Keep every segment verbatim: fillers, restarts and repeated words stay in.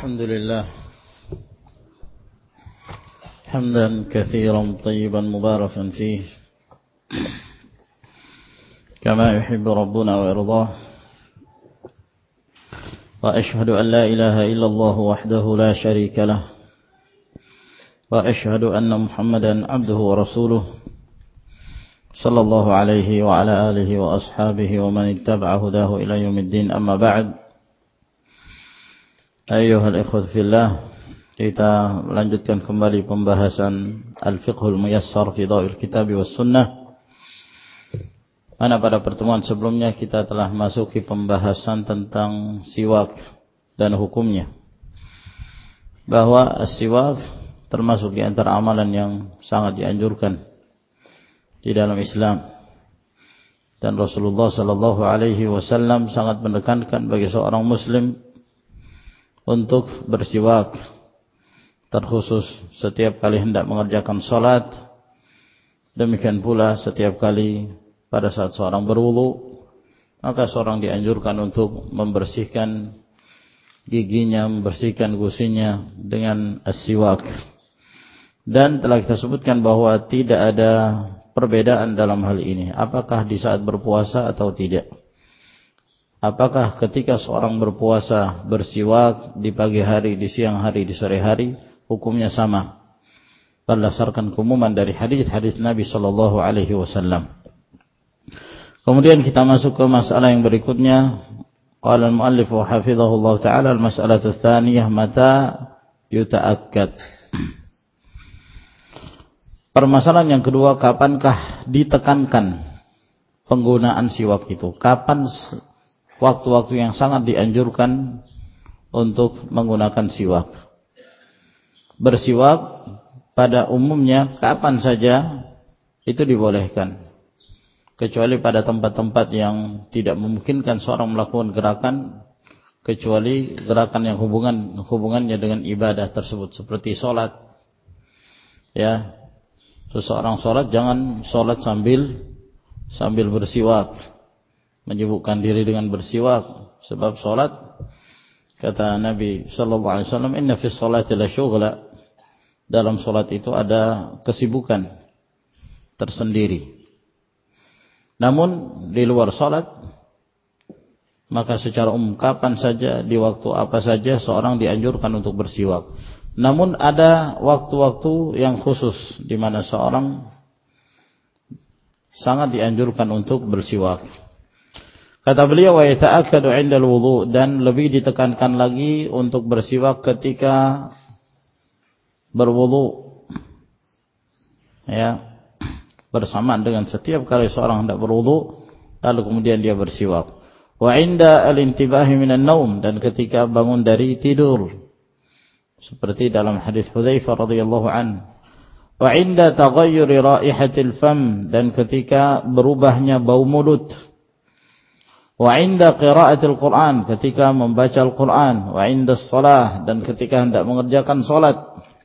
الحمد لله حمدا كثيرا طيبا مباركا فيه كما يحب ربنا ويرضاه وأشهد أن لا إله إلا الله وحده لا شريك له وأشهد أن محمدا عبده ورسوله صلى الله عليه وعلى آله وأصحابه ومن اتبع هداه إلى يوم الدين. أما بعد, ayyuhal ikhwat fillah, kita melanjutkan kembali pembahasan Al-Fiqhul Muyassar fi Dhawil Kitab was Sunnah. Mana pada pertemuan sebelumnya kita telah masuki pembahasan tentang siwak dan hukumnya, bahwa as-siwak termasuk di antara amalan yang sangat dianjurkan di dalam Islam, dan Rasulullah sallallahu alaihi wasallam sangat menekankan bagi seorang muslim untuk bersiwak, terkhusus setiap kali hendak mengerjakan salat, demikian pula setiap kali pada saat seorang berwudu, maka seorang dianjurkan untuk membersihkan giginya, membersihkan gusinya dengan as-siwak. Dan telah kita sebutkan bahwa tidak ada perbedaan dalam hal ini, apakah di saat berpuasa atau tidak. Apakah ketika seorang berpuasa bersiwak di pagi hari, di siang hari, di sore hari, hukumnya sama berdasarkan keumuman dari hadis-hadis Nabi sallallahu alaihi wasallam. Kemudian kita masuk ke masalah yang berikutnya. Qala al-muallif wa hafizahullah taala, al-mas'alatu tsaniyah, mata yuta'akkad. Permasalahan yang kedua, kapankah ditekankan penggunaan siwak itu? Kapan waktu-waktu yang sangat dianjurkan untuk menggunakan siwak? Bersiwak pada umumnya kapan saja itu dibolehkan, kecuali pada tempat-tempat yang tidak memungkinkan seorang melakukan gerakan kecuali gerakan yang hubungan hubungannya dengan ibadah tersebut, seperti sholat. Ya, seseorang sholat jangan sholat sambil sambil bersiwak, menyibukkan diri dengan bersiwak, sebab salat, kata Nabi sallallahu alaihi wasallam, inna fi sholati la syughla, dalam salat itu ada kesibukan tersendiri. Namun di luar salat, maka secara umum kapan saja, di waktu apa saja seorang dianjurkan untuk bersiwak. Namun ada waktu-waktu yang khusus di mana seorang sangat dianjurkan untuk bersiwak. Kata beliau, wa yata'akkadu 'inda al-wudu', dan lebih ditekankan lagi untuk bersiwak ketika berwudu. Ya, bersamaan dengan setiap kali seorang hendak berwudu, lalu kemudian dia bersiwak. Wa 'inda al-intibahi minan naum, dan ketika bangun dari tidur, seperti dalam hadis Hudzaifah radhiyallahu anhu. Wa 'inda taghayyuri raihatil fam, dan ketika berubahnya bau mulut. Wa 'inda qira'atil Qur'an, ketika membaca Al-Qur'an. Wa 'inda shalah, dan ketika hendak mengerjakan salat.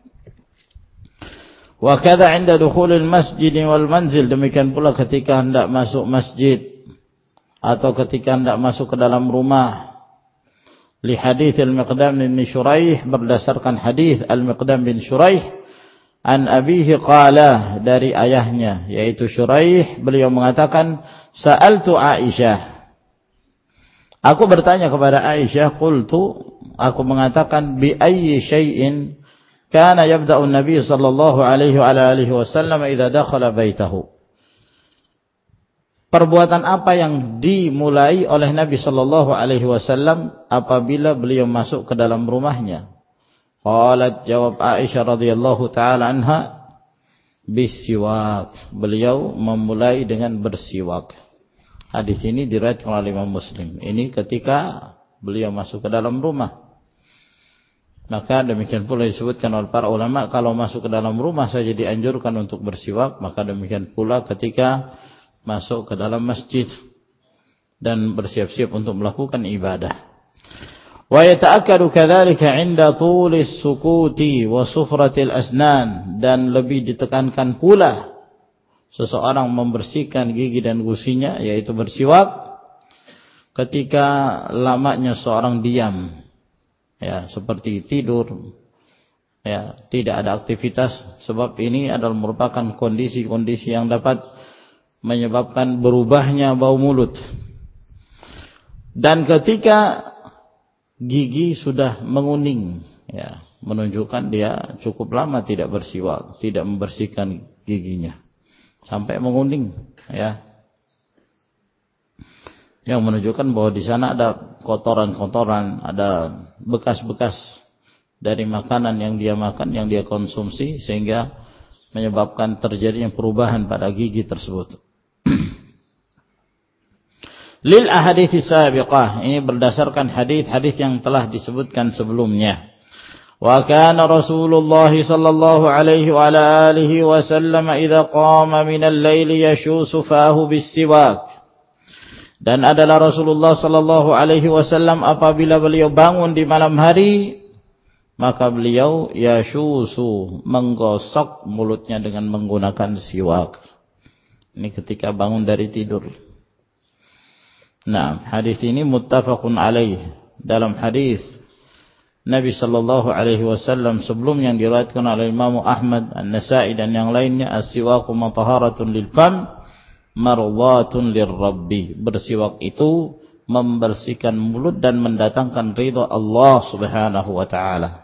Wa kadza 'inda dukhulil masjid wal manzil, demikian pula ketika hendak masuk masjid atau ketika hendak masuk ke dalam rumah. Li hadits Al-Miqdam bin Shuraih, berdasarkan hadis Al-Miqdam bin Shuraih, an abihi qala, dari ayahnya yaitu Shuraih, beliau mengatakan, sa'altu Aisyah, aku bertanya kepada Aisyah, qultu, aku mengatakan, bi ayyi syai'in kana yabda'u an-nabi sallallahu alaihi wa alihi wasallam idza dakhala baitahu. Perbuatan apa yang dimulai oleh Nabi sallallahu alaihi wasallam apabila beliau masuk ke dalam rumahnya? Qalat, jawab Aisyah radhiyallahu taala anha, bisiwak. Beliau memulai dengan bersiwak. Hadis ini diriwayatkan oleh Imam Muslim. Ini ketika beliau masuk ke dalam rumah. Maka demikian pula disebutkan oleh para ulama, kalau masuk ke dalam rumah saja dianjurkan untuk bersiwak, maka demikian pula ketika masuk ke dalam masjid dan bersiap-siap untuk melakukan ibadah. Wa yata'akkadu kadzalika 'inda tulis sukuti wa sufratil asnan, dan lebih ditekankan pula seseorang membersihkan gigi dan gusinya, yaitu bersiwak, ketika lamanya seorang diam ya, seperti tidur, ya, tidak ada aktivitas, sebab ini adalah merupakan kondisi-kondisi yang dapat menyebabkan berubahnya bau mulut. Dan ketika gigi sudah menguning, ya, menunjukkan dia cukup lama tidak bersiwak, tidak membersihkan giginya sampai menguning, ya, yang menunjukkan bahwa di sana ada kotoran-kotoran, ada bekas-bekas dari makanan yang dia makan, yang dia konsumsi, sehingga menyebabkan terjadinya perubahan pada gigi tersebut. Lil ahadithi sabiqah, ini berdasarkan hadis-hadis yang telah disebutkan sebelumnya. Wa kana Rasulullah sallallahu alaihi wa ala alihi wasallam idza qama min al-laili yashusu fahu bis-siwak. Dan adalah Rasulullah sallallahu alaihi wasallam apabila beliau bangun di malam hari, maka beliau yashusu, menggosok mulutnya dengan menggunakan siwak. Ini ketika bangun dari tidur. Nah, hadis ini muttafaqun alaih. Dalam hadis Nabi sallallahu alaihi wasallam sebelum yang diriwayatkan oleh Imam Ahmad, An-Nasa'i dan yang lainnya, as-siwaku mataharatun lil fam marwadhatun lirrabbi. Bersiwak itu membersihkan mulut dan mendatangkan ridha Allah Subhanahu wa taala.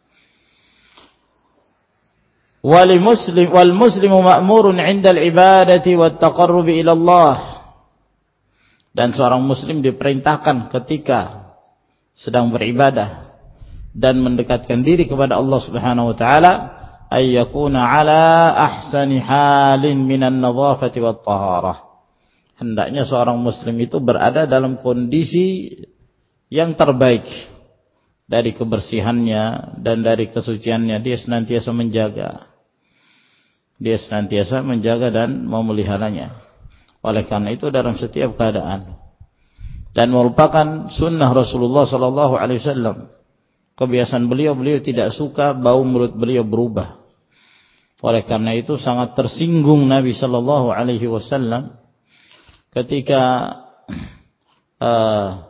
Wal muslim wal muslimu ma'murun 'inda al-ibadati wat taqarrub ila Allah. Dan seorang muslim diperintahkan ketika sedang beribadah dan mendekatkan diri kepada Allah Subhanahu wa taala, ayyakuna ala ahsani halin minan nadhafati wat taharah. Hendaknya seorang muslim itu berada dalam kondisi yang terbaik dari kebersihannya dan dari kesuciannya. Dia senantiasa menjaga. Dia senantiasa menjaga dan memeliharanya. Oleh karena itu dalam setiap keadaan, dan merupakan sunnah Rasulullah sallallahu alaihi wasallam, kebiasaan beliau, beliau tidak suka bau mulut beliau berubah. Oleh karena itu sangat tersinggung Nabi sallallahu alaihi wasallam ketika uh,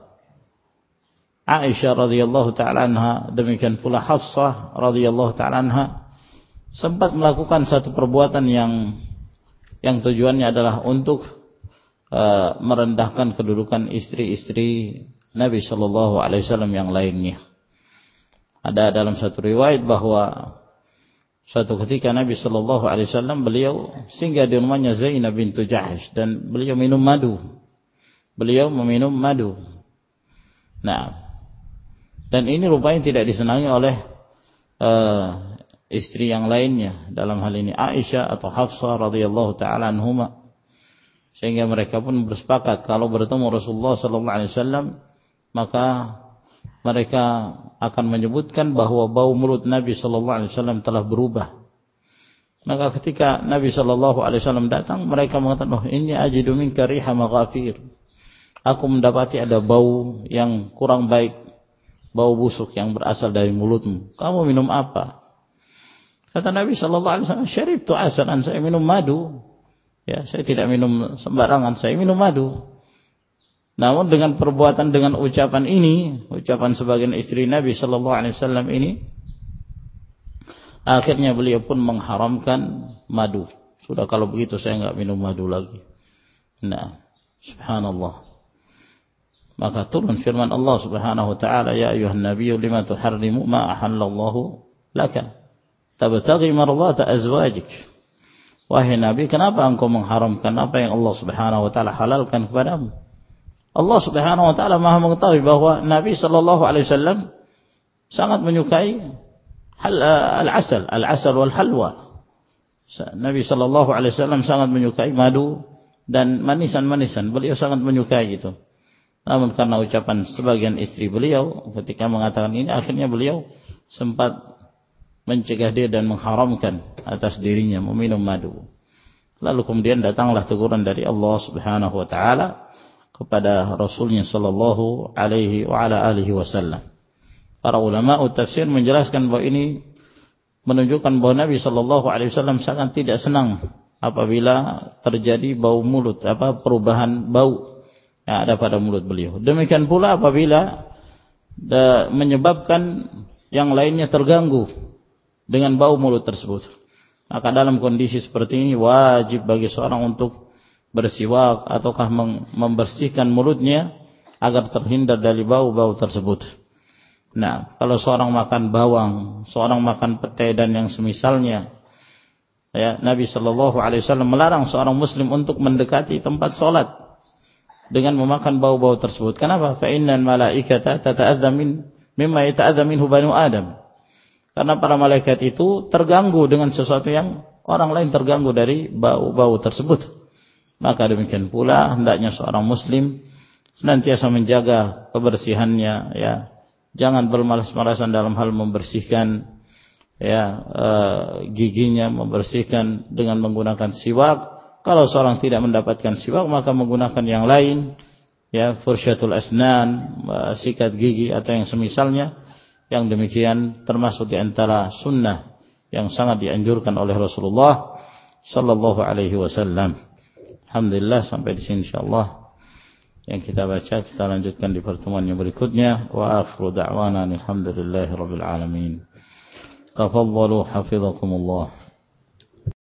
Aisyah radhiyallahu taala anha, demikian pula Hafsah radhiyallahu taala anha, sempat melakukan satu perbuatan yang yang tujuannya adalah untuk uh, merendahkan kedudukan istri-istri Nabi sallallahu alaihi wasallam yang lainnya. Ada dalam satu riwayat bahwa suatu ketika Nabi sallallahu alaihi wasallam beliau singgah di rumahnya Zainab bintu Jahsh dan beliau minum madu. Beliau meminum madu. Nah, dan ini rupanya tidak disenangi oleh uh, istri yang lainnya, dalam hal ini Aisyah atau Hafsah radhiyallahu taala anhuma, sehingga mereka pun bersepakat kalau bertemu Rasulullah sallallahu alaihi wasallam maka mereka akan menyebutkan bahwa bau mulut Nabi sallallahu alaihi wasallam telah berubah. Maka ketika Nabi sallallahu alaihi wasallam datang, mereka mengatakan, "Oh, inni ajidu minka riha maghafir." Aku mendapati ada bau yang kurang baik, bau busuk yang berasal dari mulutmu. Kamu minum apa? Kata Nabi sallallahu alaihi wasallam, "Syaribtu asalan, saya minum madu." Ya, saya tidak minum sembarangan, saya minum madu. Namun dengan perbuatan, dengan ucapan ini, ucapan sebagian istri Nabi sallallahu alaihi wasallam ini, akhirnya beliau pun mengharamkan madu. Sudah kalau begitu saya enggak minum madu lagi. Nah, subhanallah. Maka turun firman Allah Subhanahu wa taala, "Ya ayyuhan nabiyyu lima tuharrimu ma ahallallahu laka tabtaghi mardata azwajik." Wahai Nabi, kenapa engkau mengharamkan apa yang Allah Subhanahu wa taala halalkan kepadamu? Allah Subhanahu wa taala Maha mengetahui bahwa Nabi sallallahu alaihi wasallam sangat menyukai hal, al-asal, al-asal wal halwa. Nabi sallallahu alaihi wasallam sangat menyukai madu dan manisan-manisan. Beliau sangat menyukai itu. Namun karena ucapan sebagian istri beliau ketika mengatakan ini, akhirnya beliau sempat mencegah dia dan mengharamkan atas dirinya meminum madu. Lalu kemudian datanglah teguran dari Allah Subhanahu wa taala kepada Rasulnya sallallahu alaihi wa ala alihi wasallam. Para ulama tafsir menjelaskan bahwa ini menunjukkan bahwa Nabi sallallahu alaihi wasallam sangat tidak senang apabila terjadi bau mulut, apa perubahan bau yang ada pada mulut beliau. Demikian pula apabila da, menyebabkan yang lainnya terganggu dengan bau mulut tersebut. Maka dalam kondisi seperti ini wajib bagi seorang untuk bersiwak ataukah membersihkan mulutnya agar terhindar dari bau-bau tersebut. Nah, kalau seorang makan bawang, seorang makan petai dan yang semisalnya, ya, Nabi Shallallahu Alaihi Wasallam melarang seorang Muslim untuk mendekati tempat solat dengan memakan bau-bau tersebut. Kenapa? Fa innal malaikata tata'adza min mimma yata'adza minhu banu Adam. Karena para malaikat itu terganggu dengan sesuatu yang orang lain terganggu dari bau-bau tersebut. Maka demikian pula hendaknya seorang Muslim senantiasa menjaga kebersihannya, ya. Jangan bermalas-malasan dalam hal membersihkan, ya, e, giginya, membersihkan dengan menggunakan siwak. Kalau seorang tidak mendapatkan siwak, maka menggunakan yang lain, ya, fursyatul asnan, sikat gigi atau yang semisalnya. Yang demikian termasuk di antara sunnah yang sangat dianjurkan oleh Rasulullah sallallahu alaihi wasallam. Alhamdulillah, sampai di sini insyaallah yang kita baca, kita lanjutkan di pertemuan yang berikutnya. Wa akhiru da'wana alhamdulillahirabbil alamin. Tafadhalu hafizakumullah.